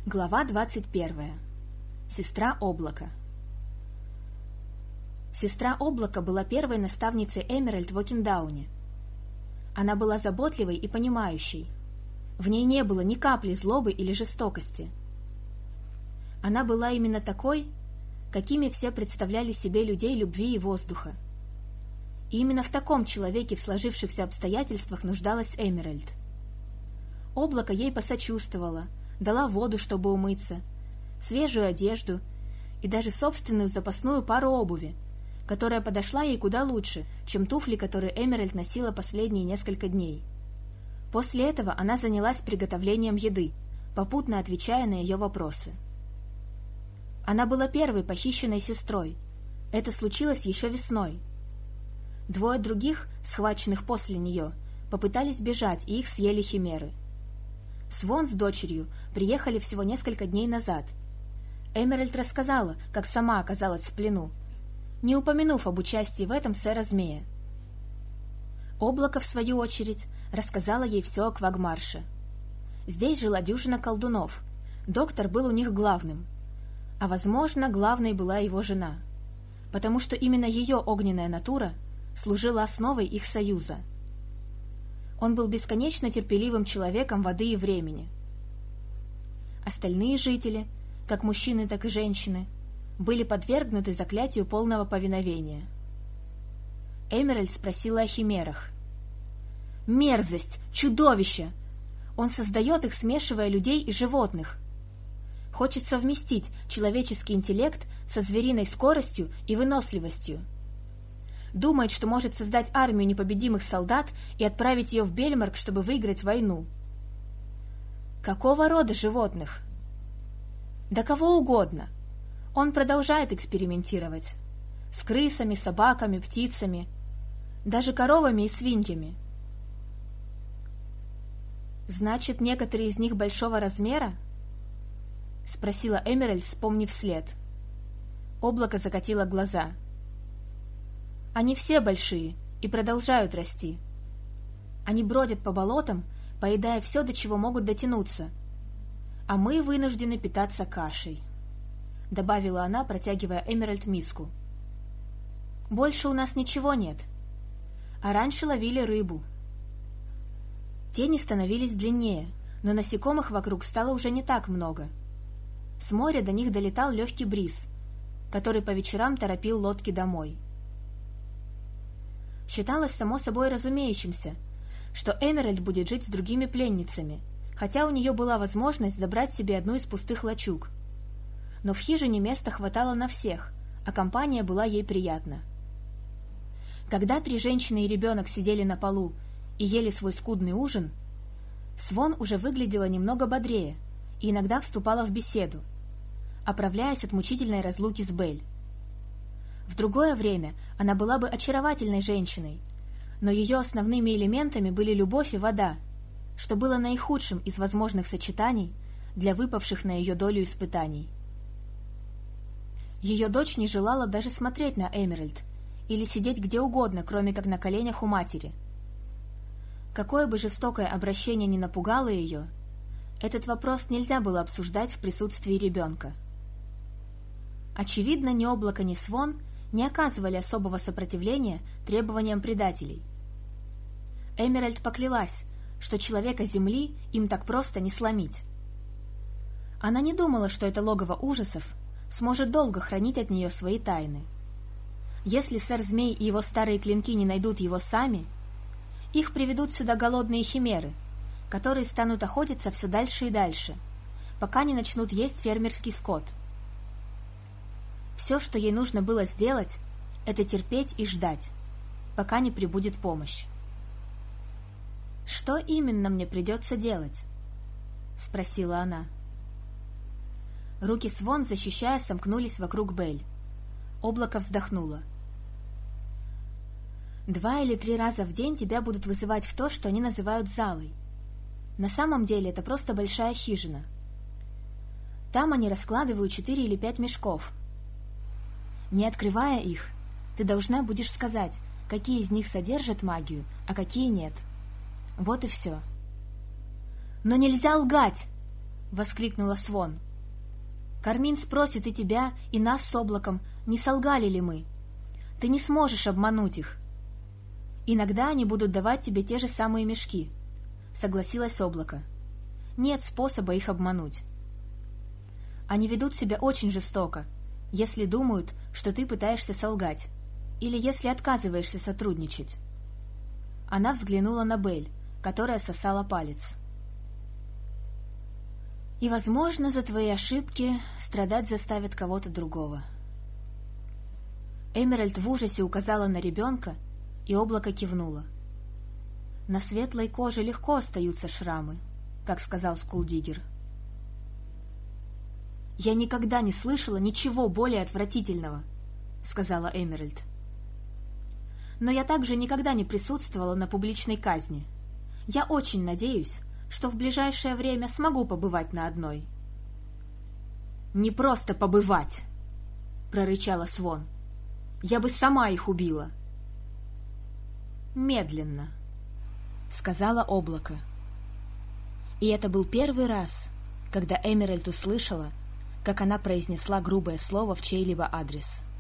Глава 21. Сестра Облака. Сестра Облака была первой наставницей Эмеральд в Окиндауне. Она была заботливой и понимающей. В ней не было ни капли злобы или жестокости. Она была именно такой, какими все представляли себе людей любви и воздуха. И именно в таком человеке в сложившихся обстоятельствах нуждалась Эмеральд. Облако ей посочувствовало, дала воду, чтобы умыться, свежую одежду и даже собственную запасную пару обуви, которая подошла ей куда лучше, чем туфли, которые Эмеральд носила последние несколько дней. После этого она занялась приготовлением еды, попутно отвечая на ее вопросы. Она была первой похищенной сестрой. Это случилось еще весной. Двое других, схваченных после нее, попытались бежать, и их съели химеры. Свон с дочерью приехали всего несколько дней назад. Эмеральд рассказала, как сама оказалась в плену, не упомянув об участии в этом сэра Змея. Облако, в свою очередь, рассказала ей все о Квагмарше. Здесь жила дюжина колдунов. Доктор был у них главным. А, возможно, главной была его жена, потому что именно ее огненная натура служила основой их союза. Он был бесконечно терпеливым человеком воды и времени. Остальные жители, как мужчины, так и женщины, были подвергнуты заклятию полного повиновения. Эмеральд спросила о химерах. «Мерзость! Чудовище! Он создает их, смешивая людей и животных. Хочет совместить человеческий интеллект со звериной скоростью и выносливостью. Думает, что может создать армию непобедимых солдат и отправить ее в Бельмарк, чтобы выиграть войну. Какого рода животных? Да кого угодно. Он продолжает экспериментировать. С крысами, собаками, птицами, даже коровами и свиньями. Значит, некоторые из них большого размера? Спросила Эмеральд, вспомнив след. Облако закатило глаза. Они все большие и продолжают расти. Они бродят по болотам, поедая все, до чего могут дотянуться. А мы вынуждены питаться кашей, добавила она, протягивая Эмеральд миску. Больше у нас ничего нет. А раньше ловили рыбу. Тени становились длиннее, но насекомых вокруг стало уже не так много. С моря до них долетал легкий бриз, который по вечерам торопил лодки домой. Считалось само собой разумеющимся, что Эмеральд будет жить с другими пленницами, хотя у нее была возможность забрать себе одну из пустых лачуг. Но в хижине места хватало на всех, а компания была ей приятна. Когда 3 женщины и ребенок сидели на полу и ели свой скудный ужин, Свон уже выглядела немного бодрее и иногда вступала в беседу, оправляясь от мучительной разлуки с Бель. В другое время она была бы очаровательной женщиной, но ее основными элементами были любовь и вода, что было наихудшим из возможных сочетаний для выпавших на ее долю испытаний. Ее дочь не желала даже смотреть на Эмеральд или сидеть где угодно, кроме как на коленях у матери. Какое бы жестокое обращение ни напугало ее, этот вопрос нельзя было обсуждать в присутствии ребенка. Очевидно, ни Облако, ни Свон не оказывали особого сопротивления требованиям предателей. Эмеральд поклялась, что человека Земли им так просто не сломить. Она не думала, что это логово ужасов сможет долго хранить от нее свои тайны. Если сэр Змей и его старые клинки не найдут его сами, их приведут сюда голодные химеры, которые станут охотиться все дальше и дальше, пока не начнут есть фермерский скот. Все, что ей нужно было сделать, это терпеть и ждать, пока не прибудет помощь. «Что именно мне придется делать?» — спросила она. Руки Свон, защищая, сомкнулись вокруг Бель. Облако вздохнуло. 2 или 3 раза в день тебя будут вызывать в то, что они называют залой. На самом деле это просто большая хижина. Там они раскладывают 4 или 5 мешков. Не открывая их, ты должна будешь сказать, какие из них содержат магию, а какие нет. Вот и все. «Но нельзя лгать!» — воскликнула Свон. «Кармин спросит и тебя, и нас с Облаком, не солгали ли мы. Ты не сможешь обмануть их. Иногда они будут давать тебе те же самые мешки», — согласилась Облако. «Нет способа их обмануть. Они ведут себя очень жестоко, если думают, что ты пытаешься солгать, или если отказываешься сотрудничать». Она взглянула на Белль, которая сосала палец. «И, возможно, за твои ошибки страдать заставит кого-то другого». Эмеральд в ужасе указала на ребенка, и Облако кивнуло. «На светлой коже легко остаются шрамы», как сказал Скулдиггер. «Я никогда не слышала ничего более отвратительного», — сказала Эмеральд. «Но я также никогда не присутствовала на публичной казни. Я очень надеюсь, что в ближайшее время смогу побывать на одной». «Не просто побывать!» — прорычала Свон. «Я бы сама их убила!» «Медленно», — сказала Облако. И это был первый раз, когда Эмеральд услышала, как она произнесла грубое слово в чей-либо адрес.